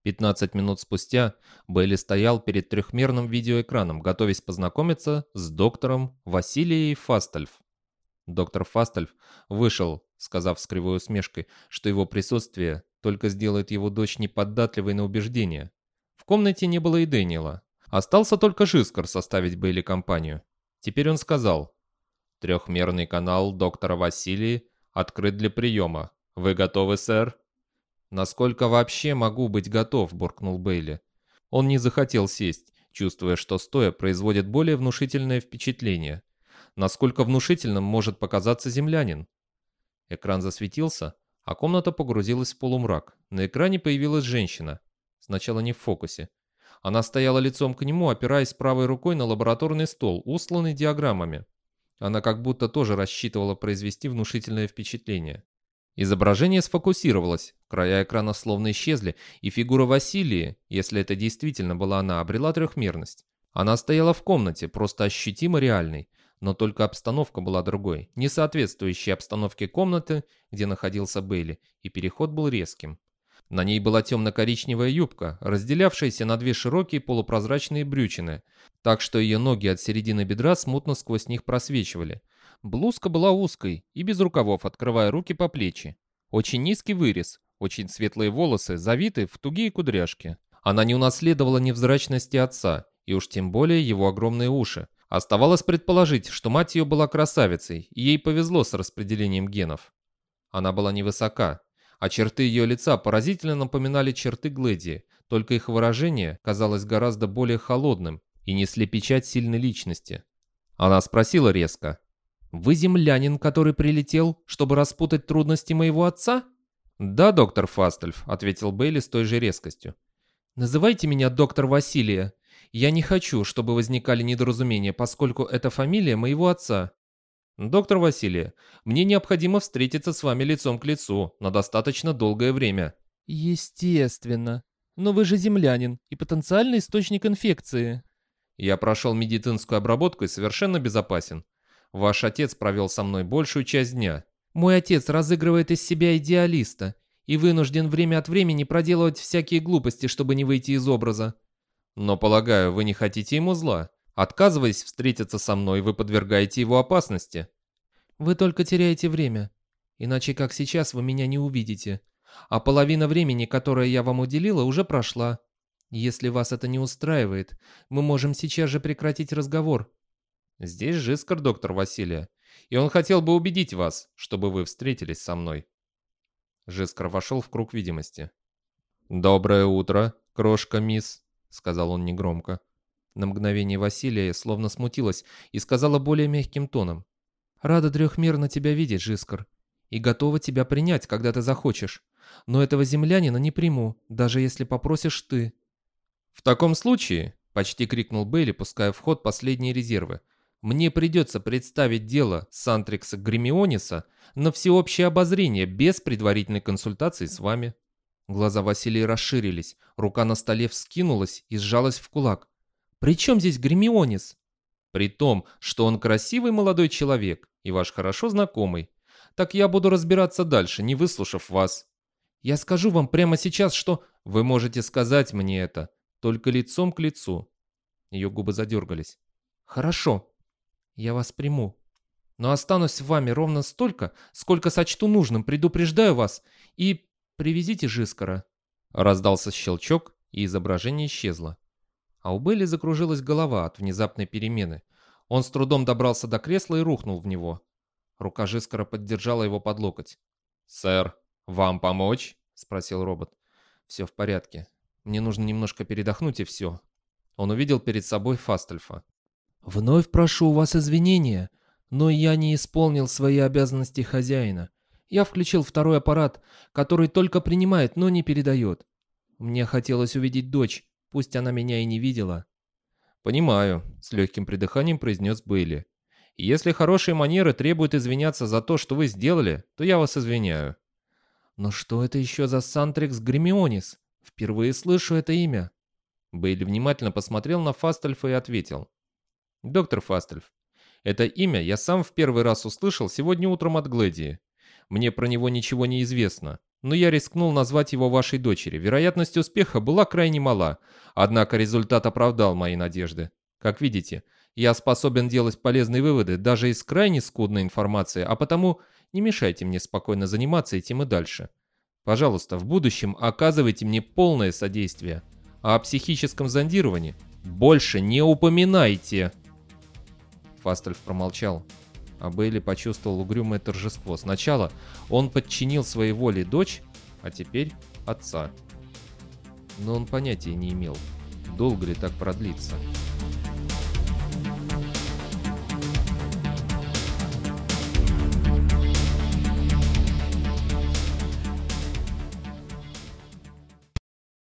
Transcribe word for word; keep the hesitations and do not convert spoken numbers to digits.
пятнадцать минут спустя Бейли стоял перед трехмерным видеоэкраном, готовясь познакомиться с доктором Василией Фастальф. Доктор Фастальф вышел, сказав с кривой усмешкой, что его присутствие только сделает его дочь неподатливой на убеждения. В комнате не было и Дэниела. Остался только Жискар составить Бейли компанию. Теперь он сказал: «Трехмерный канал доктора Василии открыт для приема. Вы готовы, сэр?» «Насколько вообще могу быть готов?» – буркнул Бейли. Он не захотел сесть, чувствуя, что стоя производит более внушительное впечатление. Насколько внушительным может показаться землянин? Экран засветился, а комната погрузилась в полумрак. На экране появилась женщина. Сначала не в фокусе. Она стояла лицом к нему, опираясь правой рукой на лабораторный стол, устланный диаграммами. Она как будто тоже рассчитывала произвести внушительное впечатление. Изображение сфокусировалось, края экрана словно исчезли, и фигура Василии, если это действительно была она, обрела трехмерность. Она стояла в комнате, просто ощутимо реальной, но только обстановка была другой, не соответствующей обстановке комнаты, где находился Бейли, и переход был резким. На ней была темно-коричневая юбка, разделявшаяся на две широкие полупрозрачные брючины, так что ее ноги от середины бедра смутно сквозь них просвечивали. Блузка была узкой и без рукавов, открывая руки по плечи. Очень низкий вырез, очень светлые волосы, завиты в тугие кудряшки. Она не унаследовала невзрачности отца, и уж тем более его огромные уши. Оставалось предположить, что мать ее была красавицей, и ей повезло с распределением генов. Она была невысока, а черты ее лица поразительно напоминали черты Глэдии, только их выражение казалось гораздо более холодным и несли печать сильной личности. Она спросила резко: «Вы землянин, который прилетел, чтобы распутать трудности моего отца?» «Да, доктор Фастальф», — ответил Бейли с той же резкостью. «Называйте меня доктор Василия. Я не хочу, чтобы возникали недоразумения, поскольку это фамилия моего отца». «Доктор Василия, мне необходимо встретиться с вами лицом к лицу на достаточно долгое время». Естественно. Но вы же землянин и потенциальный источник инфекции. «Я прошел медицинскую обработку и совершенно безопасен. Ваш отец провел со мной большую часть дня». Мой отец разыгрывает из себя идеалиста и вынужден время от времени проделывать всякие глупости, чтобы не выйти из образа. «Но, полагаю, вы не хотите ему зла. Отказываясь встретиться со мной, вы подвергаете его опасности». Вы только теряете время. Иначе, как сейчас, вы меня не увидите. А половина времени, которое я вам уделила, уже прошла. Если вас это не устраивает, мы можем сейчас же прекратить разговор». «Здесь Жискар, доктор Василия, и он хотел бы убедить вас, чтобы вы встретились со мной». Жискар вошел в круг видимости. «Доброе утро, крошка мисс», — сказал он негромко. На мгновение Василия словно смутилась и сказала более мягким тоном: «Рада трехмерно тебя видеть, Жискар, и готова тебя принять, когда ты захочешь. Но этого землянина не приму, даже если попросишь ты». «В таком случае», — почти крикнул Бейли, пуская в ход последние резервы, «мне придется представить дело Сантрикса Гремиониса на всеобщее обозрение без предварительной консультации с вами». Глаза Василия расширились, рука на столе вскинулась и сжалась в кулак. «При чем здесь Гремионис?» «При том, что он красивый молодой человек и ваш хорошо знакомый. Так я буду разбираться дальше, не выслушав вас». «Я скажу вам прямо сейчас, что...» «Вы можете сказать мне это, только лицом к лицу». Ее губы задергались. «Хорошо, я вас приму. Но останусь с вами ровно столько, сколько сочту нужным, предупреждаю вас, и привезите Жискара». Раздался щелчок, и изображение исчезло. А у Бейли закружилась голова от внезапной перемены. Он с трудом добрался до кресла и рухнул в него. Рука Жискара поддержала его под локоть. «Сэр, вам помочь?» — спросил робот. «Все в порядке. Мне нужно немножко передохнуть, и все». Он увидел перед собой Фастальфа. «Вновь прошу у вас извинения, но я не исполнил свои обязанности хозяина. Я включил второй аппарат, который только принимает, но не передает. Мне хотелось увидеть дочь, пусть она меня и не видела». «Понимаю», — с легким придыханием произнес Бейли. «Если хорошие манеры требуют извиняться за то, что вы сделали, то я вас извиняю». «Но что это еще за Сантрикс Гремионис? Впервые слышу это имя». Бейли внимательно посмотрел на Фастальфа и ответил. «Доктор Фастальф, это имя я сам в первый раз услышал сегодня утром от Глэдии. Мне про него ничего не известно, но я рискнул назвать его вашей дочери. Вероятность успеха была крайне мала, однако результат оправдал мои надежды. Как видите, я способен делать полезные выводы даже из крайне скудной информации, а потому не мешайте мне спокойно заниматься этим и дальше. Пожалуйста, в будущем оказывайте мне полное содействие, а о психическом зондировании больше не упоминайте. Фастельф промолчал, а Бейли почувствовал угрюмое торжество. Сначала он подчинил своей воле дочь, а теперь отца. Но он понятия не имел, долго ли так продлится.